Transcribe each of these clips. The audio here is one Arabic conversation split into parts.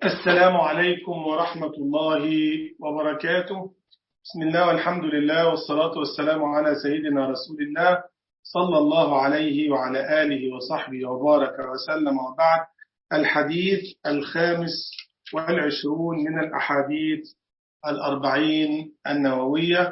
السلام عليكم ورحمة الله وبركاته. بسم الله والحمد لله والصلاة والسلام على سيدنا رسول الله صلى الله عليه وعلى آله وصحبه وبارك وسلم. وبعد، الحديث 25 من الأحاديث 40 النووية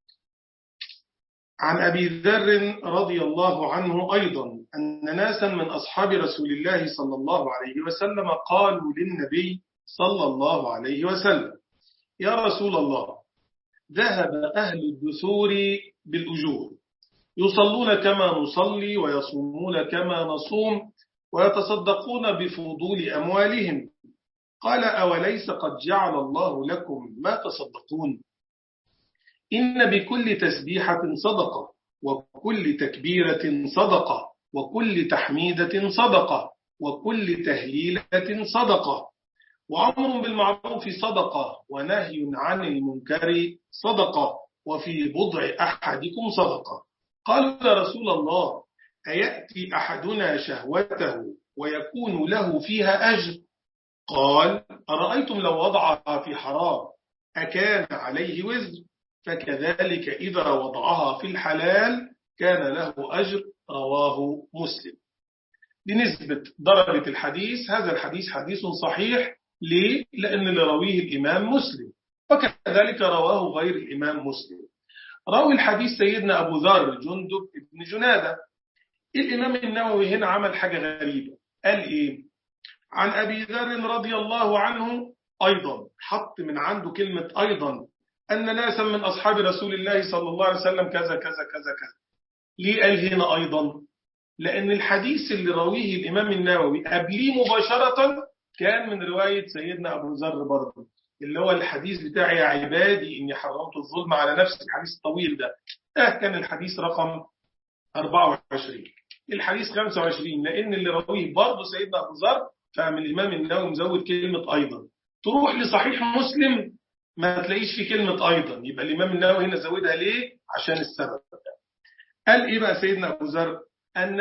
عن أبي ذر رضي الله عنه أيضا أن ناسا من أصحاب رسول الله صلى الله عليه وسلم قالوا للنبي صلى الله عليه وسلم: يا رسول الله، ذهب أهل الدثور بالأجور، يصلون كما نصلي ويصومون كما نصوم ويتصدقون بفضول أموالهم. قال: أوليس قد جعل الله لكم ما تصدقون؟ إن بكل تسبيحة صدقة، وكل تكبيرة صدقة، وكل تحميدة صدقة، وكل تهليلة صدقة، وأمر بالمعروف صدقة، ونهي عن المنكر صدقة، وفي بضع أحدكم صدقة. قال: يا رسول الله، أيأتي أحدنا شهوته ويكون له فيها أجر؟ قال: أرأيتم لو وضعها في حرام أكان عليه وزر؟ فكذلك إذا وضعها في الحلال كان له أجر. رواه مسلم. بنسبة درجة الحديث، هذا الحديث حديث صحيح. ليه؟ لأن اللي رويه الإمام مسلم، وكذلك رواه غير الإمام مسلم. راوي الحديث سيدنا أبو ذر جندب بن جنادة. الإمام النووي هنا عمل حاجة غريبة. قال إيه؟ عن أبي ذر رضي الله عنه أيضا، حط من عنده كلمة أيضا، أن ناسا من أصحاب رسول الله صلى الله عليه وسلم كذا كذا كذا كذا. ليه قال هنا أيضا؟ لأن الحديث اللي رويه الإمام النووي قبليه مباشرة كان من رواية سيدنا أبو ذر برضه، اللي هو الحديث بتاع يا عبادي إني حرمت الظلم على نفسي، الحديث الطويل ده. كان الحديث رقم 24. الحديث 25 لأن اللي رويه برضه سيدنا أبو ذر، فمن الإمام النووي مزود كلمة أيضا. تروح لصحيح مسلم ما تلاقيش في كلمة أيضا، يبقى الإمام النووي هنا زودها ليه؟ عشان السبب. قال إيه بقى سيدنا أبو ذر؟ أن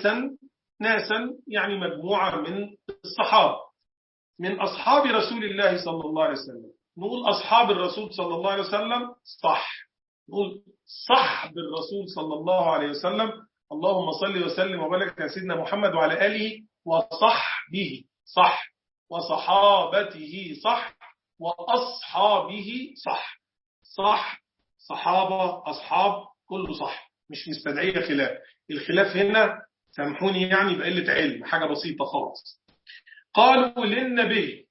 ناسا يعني مجموعة من الصحابة من أصحاب رسول الله صلى الله عليه وسلم. نقول أصحاب الرسول صلى الله عليه وسلم صح، نقول صحب الرسول صلى الله عليه وسلم. اللهم صل وسلم وبارك على سيدنا محمد وعلى آله وصحبه صح، وصحابته صح، وأصحابه صح. صح، صحابة، أصحاب، كله صح، مش مستدعية خلاف. الخلاف هنا سامحوني يعني بقلة علم، حاجة بسيطة خالص. قالوا للنبي،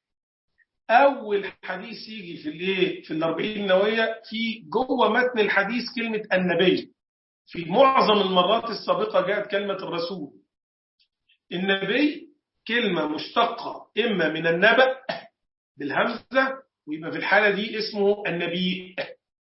أول حديث يجي في 40 النووية في جوه متن الحديث كلمة النبي. في معظم المرات السابقة جاءت كلمة الرسول. النبي كلمة مشتقة إما من النبأ بالهمزة، ويبقى في الحالة دي اسمه النبي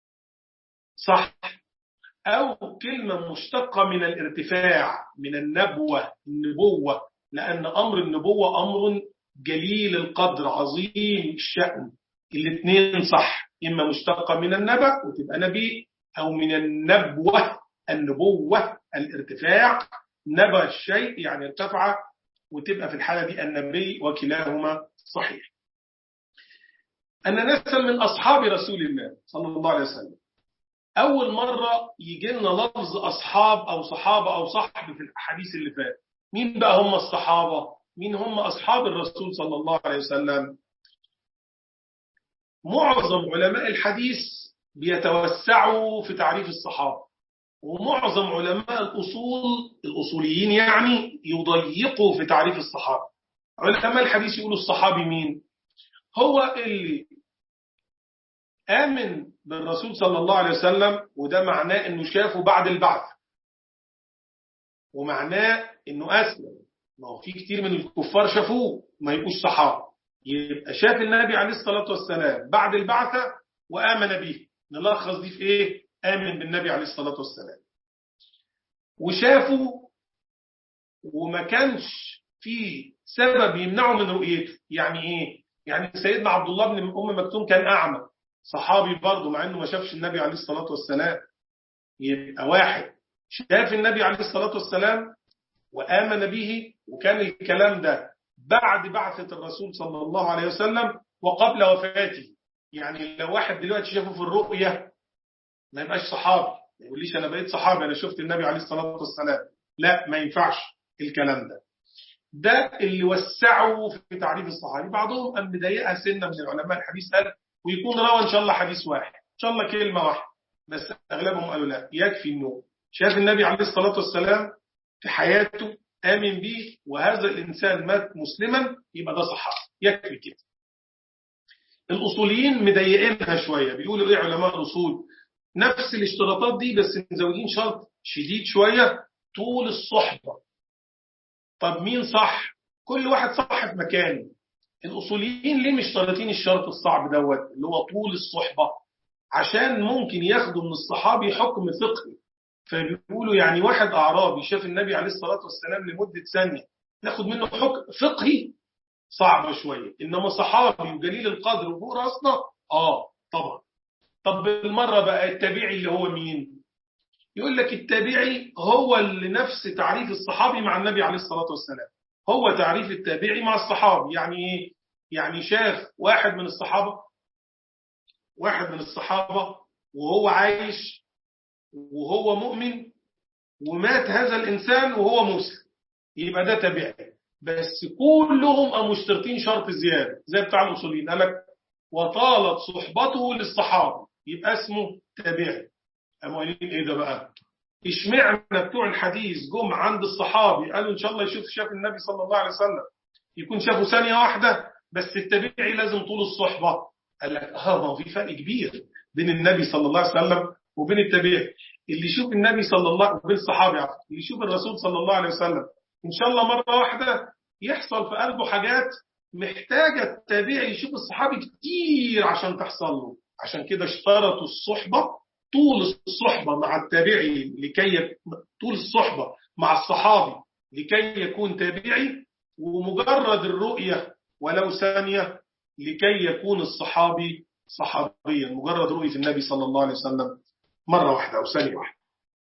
صح، أو كلمة مشتقة من الارتفاع، من النبوة، النبوة، لأن أمر النبوة أمر جليل القدر عظيم الشأن. الاثنين صح، إما مشتقة من النبأ وتبقى نبي، أو من النبوة، النبوة الارتفاع، نبأ الشيء يعني ارتفع، وتبقى في الحالة دي النبي، وكلاهما صحيح. أن ناسا من أصحاب رسول الله صلى الله عليه وسلم. أول مرة يجي لنا لفظ أصحاب أو صحابة أو صحب في الحديث اللي فات. مين بقى هم الصحابة؟ مين هم أصحاب الرسول صلى الله عليه وسلم؟ معظم علماء الحديث بيتوسعوا في تعريف الصحابة، ومعظم علماء الأصوليين يعني يضيقوا في تعريف الصحابة. علماء الحديث يقولوا الصحابي مين؟ هو اللي آمن بالرسول صلى الله عليه وسلم، وده معناه أنه شافه بعد البعث، ومعناه أنه أسلم. ما هو في كتير من الكفار شافوه ما يبقوش صحابة. يبقى شاف النبي عليه الصلاة والسلام بعد البعثة وآمن به. نلخص دي في إيه؟ آمن بالنبي عليه الصلاة والسلام وشافه، وما كانش في سبب يمنعه من رؤيته. يعني إيه؟ يعني سيدنا عبد الله بن أم مكتوم كان أعمى، صحابي برضه مع أنه ما شافش النبي عليه الصلاة والسلام. يبقى واحد شاف النبي عليه الصلاة والسلام وآمن به، وكان الكلام ده بعد بعثة الرسول صلى الله عليه وسلم وقبل وفاته. يعني لو واحد دلوقتي شافه في الرؤية ما يبقاش صحابي، ما يقوليش أنا بقيت صحابي أنا شفت النبي عليه الصلاة والسلام، لا ما ينفعش الكلام ده. ده اللي وسعوا في تعريف الصحابي. بعضهم قام مضايقها سنة من العلماء الحديث قال ويكون روى إن شاء الله حديث واحد إن شاء الله كلمة واحدة، بس أغلبهم قالوا لا يكفي إنه شاف النبي عليه الصلاة والسلام في حياته آمن به وهذا الإنسان مات مسلما يبقى ده صحابي، يكفي كده. الأصوليين مضايقينها شوية، بيقولوا إيه علماء الأصول نفس الاشتراطات دي بس مزودين شرط شديد شوية، طول الصحبة. طب مين صح؟ كل واحد صح في مكانه. الأصوليين ليه مش شرطين الشرط الصعب دوت اللي هو طول الصحبة؟ عشان ممكن ياخدوا من الصحابي حكم فقهي، فبيقولوا يعني واحد أعرابي شاف النبي عليه الصلاة والسلام لمدة ثانية ناخد منه حكم فقهي صعبة شوية، إنما صحابي وجليل القدر وفوق راسنا طبعا. طب بالمرة بقى التابعي اللي هو مين؟ يقول لك التابعي هو اللي نفس تعريف الصحابي مع النبي عليه الصلاة والسلام، هو تعريف التابعي مع الصحابي. يعني إيه؟ يعني شاف واحد من الصحابة وهو عايش وهو مؤمن ومات هذا الإنسان وهو مسلم، يبقى ده تابعي. بس كلهم مشترطين شرط زيادة زي بتاع الأصوليين، قال لك وطالت صحبته للصحابة يبقى اسمه تابعي. قاموا قايلين ايه ده بقى؟ اشمعنى بتوع الحديث جم عند الصحابي قالوا ان شاء الله شاف النبي صلى الله عليه وسلم يكون شافه ثانية واحدة، بس التابعي لازم طول الصحبة. قال لك ما هو في فرق كبير بين النبي صلى الله عليه وسلم وبين التابعي. اللي يشوف النبي صلى الله وبين الصحابي اللي يشوف الرسول صلى الله عليه وسلم ان شاء الله مرة واحدة يحصل في قلبه حاجات محتاجة التابعي يشوف الصحابي كتير عشان تحصل له. عشان كده اشترطوا الصحبة، طول الصحبة مع التابعي طول الصحبة مع الصحابي لكي يكون تابعي، ومجرد الرؤية ولو ثانية لكي يكون الصحابي صحابيا، مجرد رؤية النبي صلى الله عليه وسلم مرة واحدة أو ثانية واحدة.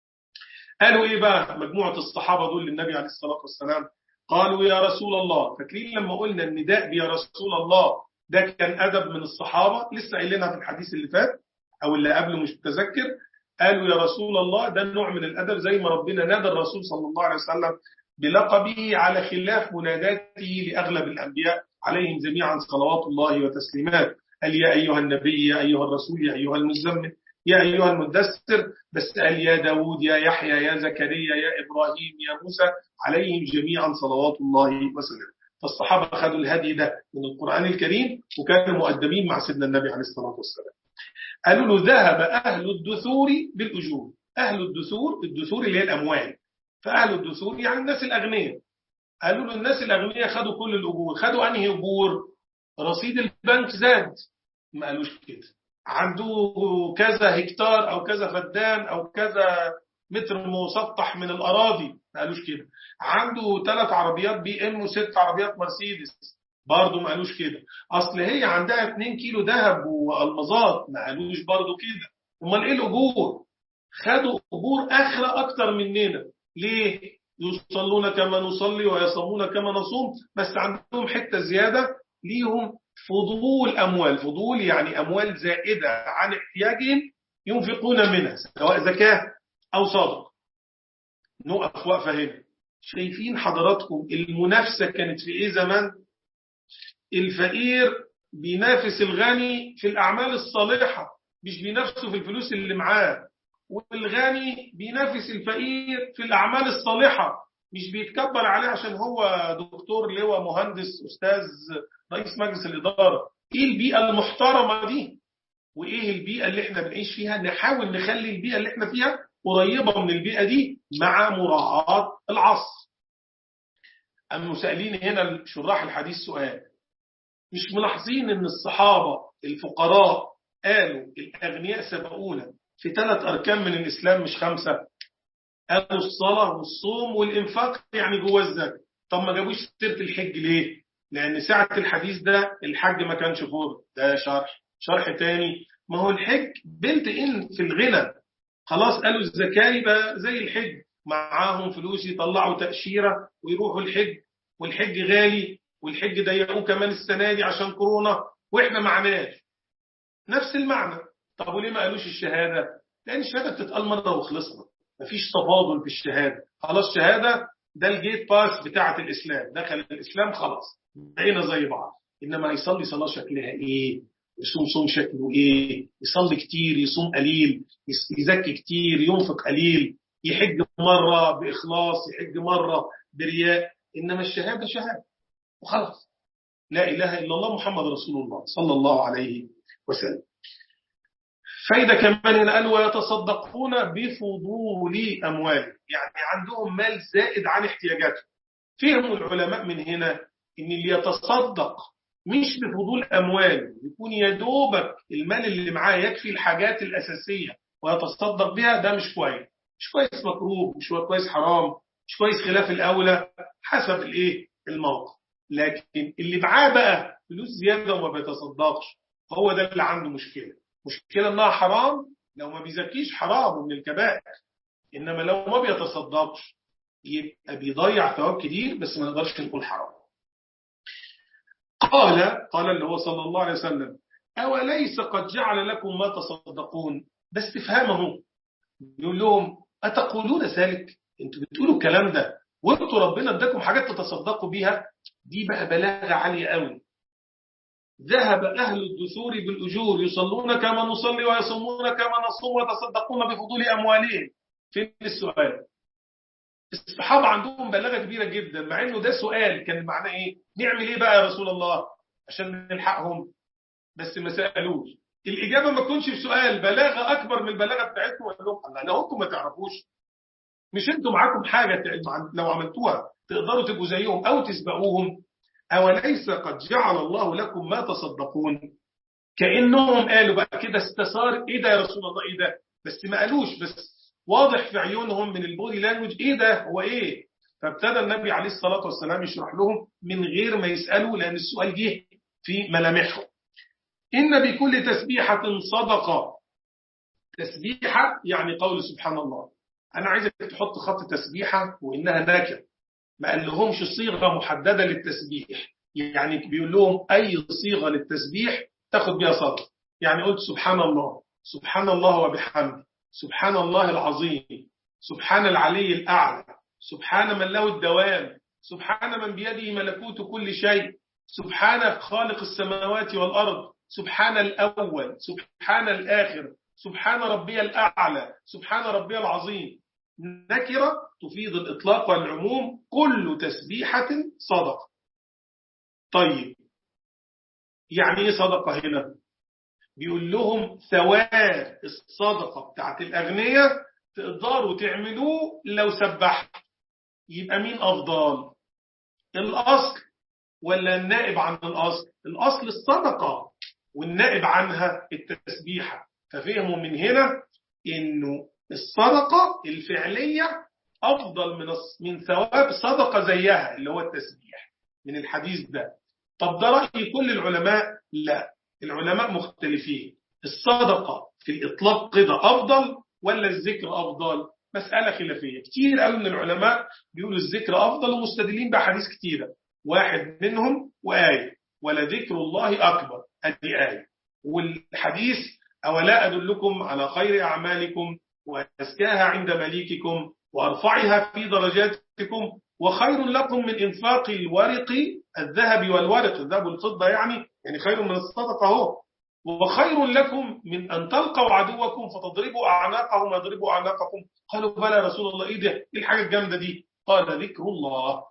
قالوا إيه بقى مجموعة الصحابة دول للنبي عليه الصلاة والسلام؟ قالوا يا رسول الله. فاكرين لما قلنا النداء يا رسول الله ده كان أدب من الصحابة، لسه قايلينها في الحديث اللي فات أو اللي قبله مش متذكر. قالوا يا رسول الله ده نوع من الأدب زي ما ربنا نادى الرسول صلى الله عليه وسلم بلقبه على خلاف مناداته لأغلب الأنبياء عليهم جميعا صلوات الله وتسليمات. قال يا أيها النبي يا أيها الرسول يا أيها المزمل يا أيها المدثر، بس قال يا داود يا يحيى يا زكريا يا إبراهيم يا موسى عليهم جميعا صلوات الله وسلامه. فالصحابة خدوا الهدي ده من القرآن الكريم وكانوا مؤدبين مع سيدنا النبي عليه الصلاة والسلام. قالوا له ذهب أهل الدثور بالأجور. أهل الدثور اللي هي الأموال، فأهل الدثور يعني الناس الأغنياء. قالوا له الناس الأغنياء خدوا كل الأجور. خدوا أنهي أجور؟ رصيد البنك زاد، ما قالوش كده. عنده كذا هكتار أو كذا فدان أو كذا متر مسطح من الأراضي، ما قالوش كده. عنده 3 عربيات بي ام و6 عربيات مرسيدس، برضه ما قالوش كده. أصل هي عندها 2 كيلو ذهب والمظات، ما قالوش برضه كده. امال إيه الأجور؟ خدوا أجور آخرة أكتر مننا. ليه؟ يصلون كما نصلي ويصومون كما نصوم، بس عندهم حتة زيادة ليهم فضول أموال. فضول يعني أموال زائدة عن احتياجهم ينفقون منها سواء زكاة أو صدقة. نقف وقفة هنا. شايفين حضراتكم المنافسة كانت في إيه زمان؟ الفقير بينافس الغني في الأعمال الصالحة، مش بينافسه في الفلوس اللي معاه. والغني بينافس الفقير في الأعمال الصالحة، مش بيتكبر عليه عشان هو دكتور لواء مهندس أستاذ رئيس مجلس الإدارة. إيه البيئة المحترمة دي؟ وإيه البيئة اللي احنا بنعيش فيها؟ نحاول نخلي البيئة اللي احنا فيها قريبة من البيئة دي مع مراعاة العصر. أما سائلين هنا شراح الحديث سؤال، مش ملاحظين ان الصحابة الفقراء قالوا الأغنياء سبقونا في 3 أركان من الإسلام مش 5؟ قالوا الصلاة والصوم والإنفاق يعني جوه الزكاة. طب ما جابوش سيرة الحج ليه؟ لأن ساعة الحديث ده الحج ما كانش فرض. ده شرح تاني. ما هو الحج بلت إن في الغنى، خلاص قالوا الزكاة يبقى زي الحج، معاهم فلوس يطلعوا تأشيرة ويروحوا الحج، والحج غالي والحج ضيقوه كمان السنة دي عشان كورونا وإحنا معناش. نفس المعنى. طب وليه ما قالوش الشهادة؟ لأن الشهادة بتتقال مرة وخلصنا، مفيش تفاضل في الشهادة. خلاص شهادة ده الجيت باس بتاعة الإسلام، دخل الإسلام خلاص بقينا زي بعض. إنما يصلي صلاة شكلها إيه؟ يصوم صوم شكله إيه؟ يصلي كتير يصوم قليل، يزكي كتير ينفق قليل، يحج مرة بإخلاص يحج مرة برياء. إنما الشهادة شهادة وخلاص. لا إله إلا الله محمد رسول الله صلى الله عليه وسلم. فايدة كمان هنا قال ويتصدقون بفضول أموالهم، يعني عندهم مال زائد عن احتياجاتهم. فهم العلماء من هنا إن اللي يتصدق مش بفضول أموال، يكون يدوبك المال اللي معاه يكفي الحاجات الأساسية ويتصدق بها، ده مش كويس. مش كويس مكروه، مش كويس حرام، مش كويس خلاف الأولى حسب الموقف. لكن اللي معاه بقى فلوس زيادة وما بيتصدقش، هو ده اللي عنده مشكلة إنها حرام. لو ما بيزكيش حرام من الكبائر، إنما لو ما بيتصدقش يبقى بيضيع ثواب كتير، بس ما نقدرش نقول حرام. قال اللي هو صلى الله عليه وسلم أوليس قد جعل لكم ما تصدقون؟ بس تفهمه يقول لهم أتقولون ذلك؟ انتوا بتقولوا الكلام ده وانتوا ربنا اداكم حاجات تتصدقوا بيها؟ دي بقى بلاغة عالية قوي. ذهب أهل الدثور بالأجور يصلون كما نصلي ويصومون كما نصوم ويتصدقون بفضول أموالهم. فين السؤال؟ الصحابة عندهم بلاغة كبيرة جدا، مع انه ده سؤال كان معناه ايه؟ نعمل ايه بقى يا رسول الله عشان نلحقهم؟ بس ما سألوش. الإجابة ما تكونش بسؤال، بلاغة أكبر من البلاغة بتاعتهم. قال لهم الله، لو انتم ما تعرفوش، مش انتم معاكم حاجة لو عملتوها تقدروا تبقوا زيهم أو تسبقوهم؟ أوليس قد جعل الله لكم ما تصدقون؟ كأنهم قالوا بقى كده استثار، ايه ده يا رسول الله ايه ده؟ بس ما قالوش، بس واضح في عيونهم من البودي لانجوج ايه ده هو ايه. فابتدى النبي عليه الصلاة والسلام يشرح لهم من غير ما يسألوا، لأن السؤال جه في ملامحهم. إن بكل تسبيحة صدقة. تسبيحة يعني قول سبحان الله. أنا عايزك تحط خط تسبيحة وإنها نكرة، ما قال لهمش صيغة محددة للتسبيح. يعني بيقول لهم أي صيغة للتسبيح تاخد بيها صدقة. يعني قلت سبحان الله، سبحان الله وبحمده، سبحان الله العظيم، سبحان العلي الأعلى، سبحان من له الدوام، سبحان من بيده ملكوت كل شيء، سبحان خالق السماوات والأرض، سبحان الأول، سبحان الآخر، سبحان ربي الأعلى، سبحان ربي العظيم. نكرة تفيد الإطلاق والعموم. كل تسبيحة صدقة. طيب يعني إيه صدقة هنا؟ بيقول لهم ثواب الصدقة بتاعت الأغنياء تقدروا تعملوه لو سبحت. يبقى مين أفضل؟ الأصل ولا النائب عن الأصل؟ الأصل الصدقة والنائب عنها التسبيحة. ففهموا من هنا إنه الصدقة الفعلية أفضل من ثواب صدقة زيها اللي هو التسبيح من الحديث ده. طب ده رأي كل العلماء؟ لا، العلماء مختلفين. الصدقة في الإطلاق كده أفضل ولا الذكر أفضل؟ مسألة خلافية. كتير قوي من العلماء بيقولوا الذكر أفضل ومستدلين بأحاديث كتيرة. واحد منهم وآية ولذكر الله أكبر، أدي آية. والحديث أولا أدلكم على خير أعمالكم وأزكاها عند مليككم وأرفعها في درجاتكم وخير لكم من إنفاق الورق الذهب والورق، الذهب والفضة يعني خير من الصدقة هو، وخير لكم من أن تلقوا عدوكم فتضربوا أعناقهم ويضربوا أعناقكم. قالوا بلى يا رسول الله، إيه ده؟ إيه الحاجة الجامدة دي؟ قال ذكر الله.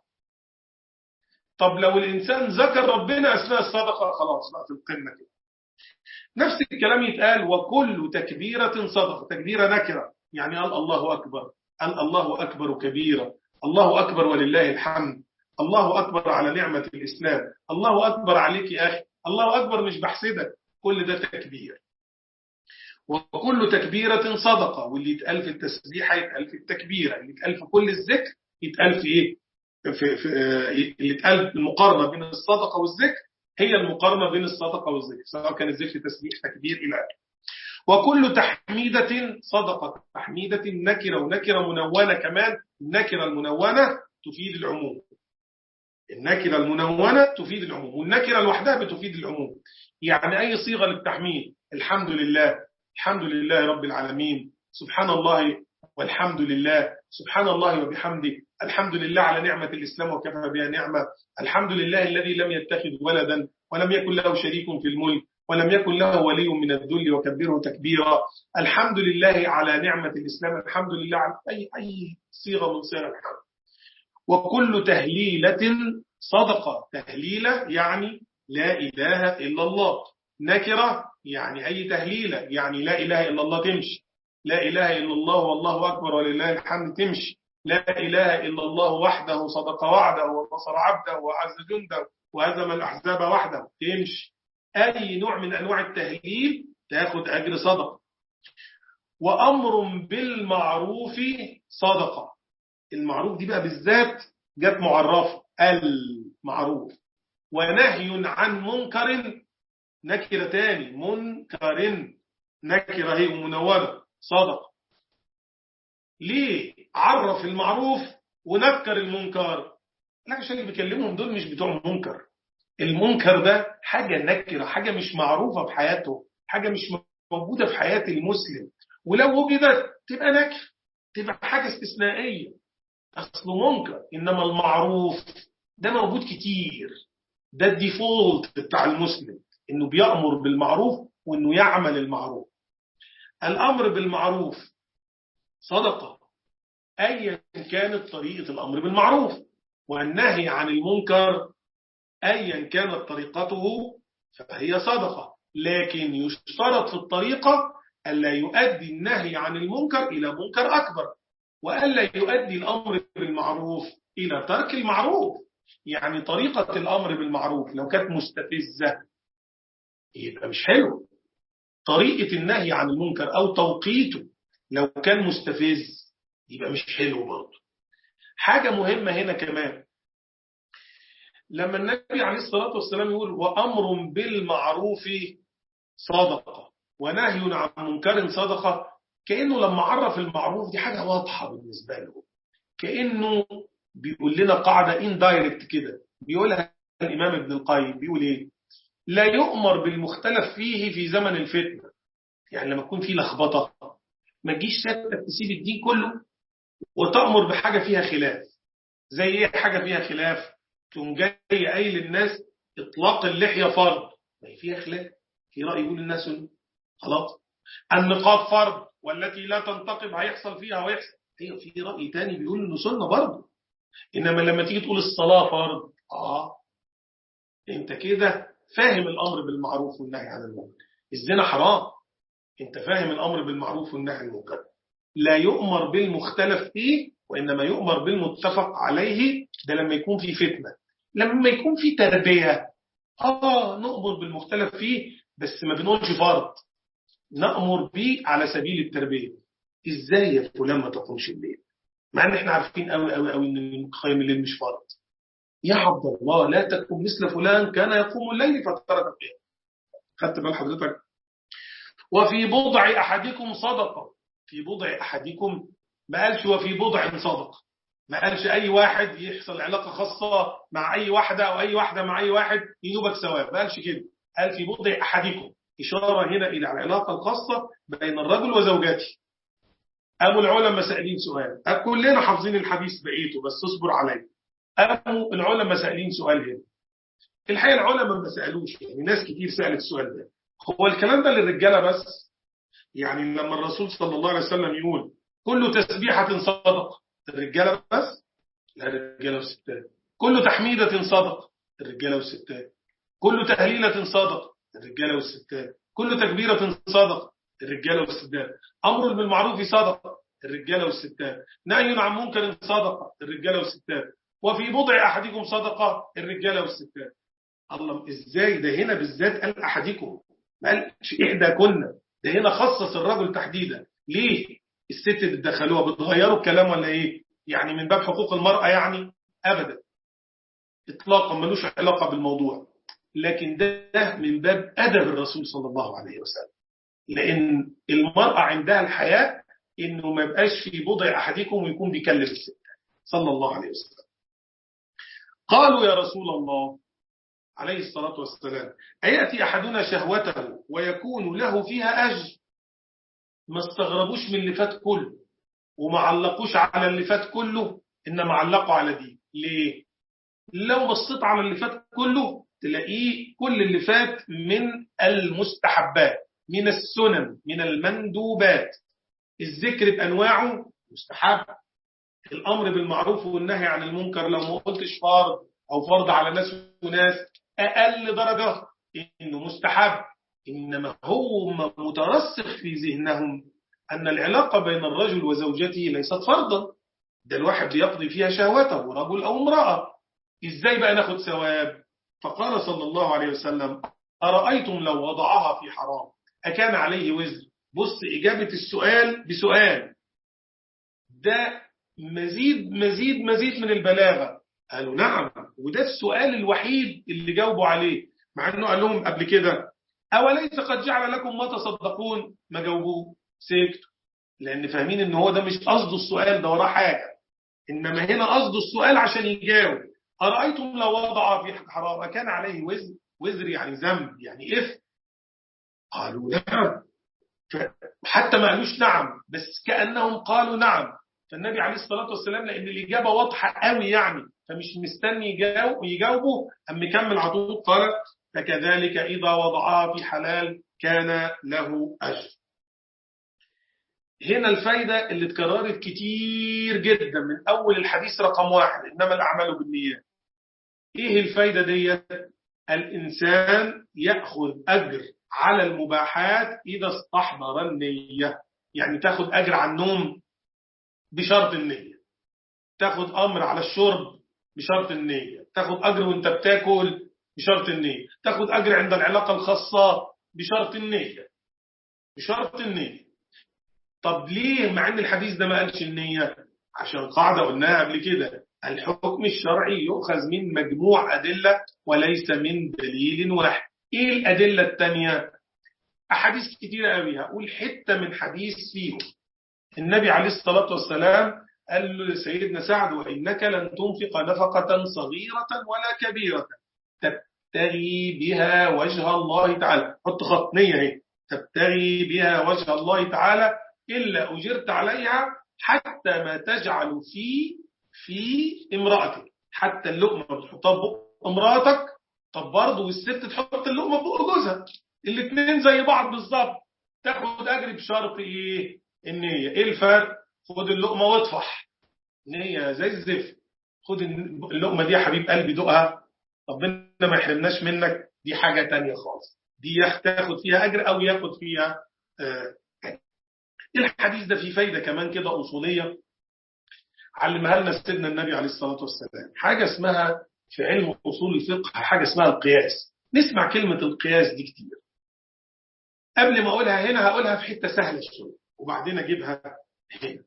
طب لو الإنسان ذكر ربنا أثناء الصدقة خلاص بقى في القمة كده. نفس الكلام يتقال وكل تكبيرة صدقة. تكبيرة نكرة، يعني قال الله أكبر، قال الله أكبر كبيرة، الله أكبر ولله الحمد، الله أكبر على نعمة الإسلام، الله أكبر عليك يا أخي، الله أكبر مش بحسدك. كل ده تكبير. وكل تكبيرة صدقة. واللي يتقال في التسبيحة يتقال في التكبيرة، اللي يتقال في كل الذكر يتقال في إيه؟ اللي يتقال المقارنة بين الصدقة والذكر هي المقارنة بين الصدقة والذكر، سواء كان الذكر تسبيح تكبير إلى آخره. وكل تحميدة صدقة. تحميدة نكرة ونكرة منونة كمان. النكرة المنونة تفيد العموم. النكرة المنونة تفيد العموم، والنكرة لوحدها بتفيد العموم. يعني أي صيغة للتحميد، الحمد لله، الحمد لله رب العالمين، سبحان الله والحمد لله، سبحان الله وبحمده، الحمد لله على نعمة الإسلام وكفى بها نعمة، الحمد لله الذي لم يتخذ ولدا ولم يكن له شريك في الملك ولم يكن له ولي من الذل وكبره تكبيرا، الحمد لله على نعمة الإسلام، الحمد لله على أي صيغة من صيغ الحمد. وكل تهليلة صدقة، تهليلة يعني لا إله إلا الله، نكرة يعني أي تهليلة، يعني لا إله إلا الله تمشي، لا إله إلا الله والله أكبر ولله الحمد تمشي، لا إله إلا الله وحده صدق وعده ونصر عبده وعز جنده وهزم الأحزاب وحده تمشي. أي نوع من أنواع التهليل تأخذ أجر صدقة. وأمر بالمعروف صدقة، المعروف دي بقى بالذات جت معرفة المعروف. ونهي عن منكر، نكرة تاني، منكر نكرة هي منونة صدقة. ليه عرف المعروف ونكر المنكر؟ لا، عشان اللي بيكلمهم دول مش بتوع منكر. المنكر ده حاجة نكرة، حاجة مش معروفة في حياته، حاجة مش موجودة في حياة المسلم، ولو وجدت تبقى نكر، تبقى حاجة استثنائية، أصله منكر. إنما المعروف ده موجود كتير، ده الديفولت بتاع المسلم، إنه بيأمر بالمعروف وإنه يعمل المعروف. الأمر بالمعروف صدقة أيا كانت طريقة الأمر بالمعروف، والنهي عن المنكر أيا كانت طريقته فهي صدقة، لكن يشترط في الطريقة ألا يؤدي النهي عن المنكر إلى منكر أكبر، وألا يؤدي الأمر بالمعروف إلى ترك المعروف. يعني طريقة الأمر بالمعروف لو كانت مستفزة يبقى مش حلو، طريقة النهي عن المنكر أو توقيته لو كان مستفز يبقى مش حلو برضه. حاجة مهمة هنا كمان، لما النبي عليه الصلاة والسلام يقول وأمر بالمعروف صدقة ونهي عن منكر صدقة، كأنه لما عرف المعروف دي حاجة واضحة بالنسبة له، كأنه بيقول لنا قاعدة اندايركت كده، بيقولها الإمام ابن القيم، بيقول إيه؟ لا يؤمر بالمختلف فيه في زمن الفتنة. يعني لما يكون فيه لخبطة ما تجيش سيادتك تسيب الدين كله وتأمر بحاجة فيها خلاف. زي ايه حاجة فيها خلاف؟ تقوم جاي قايل للناس اطلاق اللحية فرض، ما هي فيها خلاف، في رأي يقول الناس خلاص النقاب فرض والتي لا تنتقب هيحصل فيها ويحصل، هي في رأي تاني بيقول انه سنة برضه. انما لما تيجي تقول الصلاة فرض، انت كده فاهم الامر بالمعروف والنهي عن المنكر. الزنا حرام، انت فاهم الامر بالمعروف والنهي عن المنكر. لا يؤمر بالمختلف فيه وإنما يؤمر بالمتفق عليه، ده لما يكون في فتنة. لما يكون في تربية نؤمر بالمختلف فيه بس ما بنقولش فرض، نأمر به على سبيل التربية. إزاي يا فلان ما تقومش الليل مع ان احنا عارفين قوي قوي قوي ان قيام الليل مش فرض؟ يا عبد الله لا تكن مثل فلان كان يقوم الليل فترك القيام. خدت بال حضرتك؟ وفي بضع أحدكم صدقة، في بضع أحدكم، ما قالش وفي بضع صدقة، ما قالش أي واحد يحصل علاقة خاصة مع أي واحدة أو أي واحدة مع أي واحد ينوبك ثواب، ما قالش كده، قال في بضع أحدكم، إشارة هنا إلى العلاقة الخاصة بين الرجل وزوجته. أبو العلماء سائلين سؤال، كلنا حافظين الحديث بقيته بس اصبر عليه. أبو العلماء سائلين سؤال هنا، الحقيقة العلماء ما سألوش، يعني ناس كتير سألت السؤال ده، هو الكلام ده للرجالة بس؟ يعني لما الرسول صلى الله عليه وسلم يقول كل تسبيحة صدقة، الرجالة بس؟ لا، الرجالة والستات. كل تحميدة صدقة، الرجالة والستات. كل تهليلة صدقة، الرجالة والستات. كل تكبيرة صدقة، الرجالة والستات. أمر بالمعروف صدقة، الرجالة والستات. نهي عن منكر صدقة، الرجالة والستات. وفي بضع أحدكم صدقة، الرجالة والستات. الله، إزاي ده هنا بالذات قال أحدكم، ما قالش إحدى كنا، ده هنا خصص الرجل تحديدا. ليه؟ الست تدخلوها بتغيروا الكلام ولا إيه؟ يعني من باب حقوق المرأة يعني؟ أبدا إطلاقا، ملوش علاقة بالموضوع، لكن ده من باب أدب الرسول صلى الله عليه وسلم، لأن المرأة عندها الحياة إنه ما يبقاش في بضع أحدكم ويكون بيكلم الست صلى الله عليه وسلم. قالوا يا رسول الله عليه الصلاة والسلام أيأتي أحدنا شهوته ويكون له فيها أجر؟ ما استغربوش من اللي فات كله وما علقوش على اللي فات كله، إنما علقوا على دي. ليه؟ لو بصيت على اللي فات كله تلاقيه كل اللي فات من المستحبات، من السنن، من المندوبات. الذكر بأنواعه مستحب، الأمر بالمعروف والنهي عن المنكر لو ما قلتش فرض أو فرض على ناس وناس أقل درجة إنه مستحب. إنما هو مترسخ في ذهنهم أن العلاقة بين الرجل وزوجته ليست فرضا، ده الواحد بيقضي فيها شهوته رجل أو امرأة. إزاي بقى ناخد ثواب؟ فقال صلى الله عليه وسلم أرأيتم لو وضعها في حرام أكان عليه وزر؟ بص إجابة السؤال بسؤال، ده مزيد مزيد مزيد من البلاغة. قالوا نعم، وده السؤال الوحيد اللي جاوبوا عليه، مع أنه قال لهم قبل كده أوليس قد جعل لكم ما تصدقون؟ ما جاوبوه، سكتوا، لأن فاهمين أنه هو ده مش قصده السؤال، ده وراه حاجة. إنما هنا قصده السؤال عشان يجاوب. أرأيتم لو وضع في حرام كان عليه وزر؟ وزر يعني ذنب، يعني إثم. قالوا نعم، حتى ما قالوش نعم، بس كأنهم قالوا نعم. فالنبي عليه الصلاة والسلام لأن الإجابة واضحة قوي يعني، فمش مستني يجاوبه، أم مكمل عطوه قال فكذلك إذا وضعها في حلال كان له أجر. هنا الفايدة اللي اتكررت كتير جدا من أول الحديث رقم 1 إنما الأعمال بالنيات. إيه الفايدة دي؟ الإنسان يأخذ أجر على المباحات إذا استحضر النية. يعني تاخد أجر على النوم بشرط النية، تاخد أمر على الشرب بشرط النية، تاخد أجر وانت بتاكل بشرط النية، تاخد أجر عند العلاقة الخاصة بشرط النية، بشرط النية. طب ليه مع ان الحديث ده ما قالش النية؟ عشان قاعدة قلناها قبل كده، الحكم الشرعي يؤخذ من مجموع أدلة وليس من دليل واحد. ايه الأدلة التانية؟ أحاديث كتيرة قوي، هقول حتة من حديث فيهم. النبي عليه الصلاة والسلام قال لسيدنا سعد وإنك لن تنفق نفقة صغيرة ولا كبيرة تبتغي بها وجه الله تعالى، حط خط نية اهي، تبتغي بها وجه الله تعالى إلا أجرت عليها حتى ما تجعل في امرأتك. حتى اللقمة بتحطها ببق امرأتك، طب برضه والست تحط اللقمة ببق جوزها، الاثنين زي بعض بالظبط، تاخد أجر بشرط إيه؟ النية. إيه الفرق؟ خد اللقمة واطفح، نية زي الزفت. خد اللقمة دي يا حبيب قلبي دوقها، ربنا ما يحرمناش منك، دي حاجة تانية خالص، دي تاخد فيها أجر أو ياخد فيها أجر. الحديث ده فيه فايدة كمان كده أصولية علمها لنا سيدنا النبي عليه الصلاة والسلام، حاجة اسمها في علم أصول الفقه حاجة اسمها القياس. نسمع كلمة القياس دي كتير، قبل ما أقولها هنا هقولها في حتة سهلة شوية وبعدين أجيبها هنا.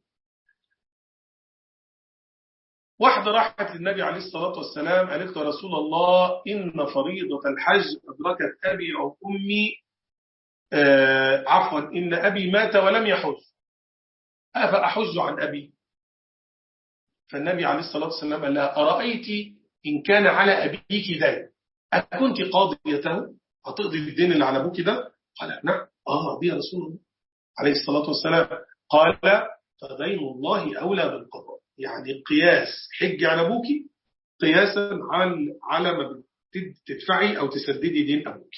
واحدة راحت للنبي عليه الصلاة والسلام قالت له رسول الله إن فريضة الحج أدركت أبي أو أمي، عفوا إن أبي مات ولم يحج أفأحج عن أبي؟ فالنبي عليه الصلاة والسلام قال لها أرأيت إن كان على أبيك دين أكنت قاضيته؟ هتقضي الدين اللي على أبوك ده؟ قال نعم. دي يا رسول الله عليه الصلاة والسلام. قال فدين الله أولى بالقضاء، يعني قياس حج عن أبوك قياسا على ما تدفعي أو تسددي دين أبوك.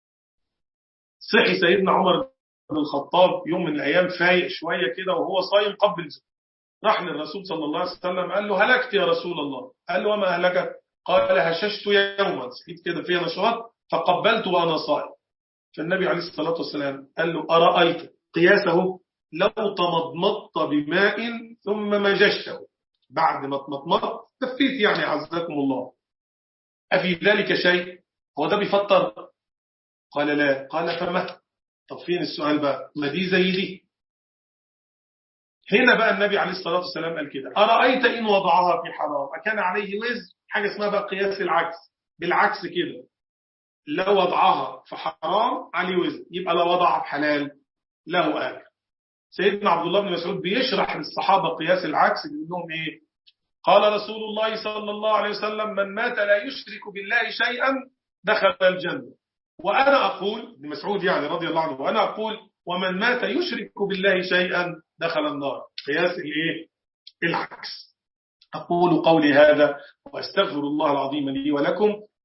صحي سيدنا عمر بن الخطاب يوم من الأيام فايق شوية كده وهو صايم قبل زوج، راح للرسول صلى الله عليه وسلم قال له هلكت يا رسول الله. قال له وما هلكت؟ قال هششت يوما، صحيت كده فيها نشاط فقبلت وأنا صائم. فالنبي عليه الصلاة والسلام قال له أرأيت قياسه لو تمضمضت بماء ثم مججته، بعد ما تمضمضت تفيت يعني عزكم الله، أفي ذلك شيء؟ هو ده بيفطر؟ قال لا. قال فما؟ طب فين السؤال بقى؟ ما دي زي دي. هنا بقى النبي عليه الصلاة والسلام قال كده أرأيت إن وضعها في حرام أكان عليه وزر؟ حاجة اسمها بقى قياس العكس، بالعكس كده، لو وضعها في حرام عليه وزر، يبقى لو وضعها في حلال له أجر. سيدنا عبد الله بن مسعود بيشرح للصحابة قياس العكس، بيقول لهم إيه؟ قال رسول الله صلى الله عليه وسلم: من مات لا يشرك بالله شيئا دخل الجنة. وأنا أقول، ابن مسعود يعني رضي الله عنه، وأنا أقول: ومن مات يشرك بالله شيئا دخل النار. قياس العكس. أقول قولي هذا وأستغفر الله العظيم لي ولكم،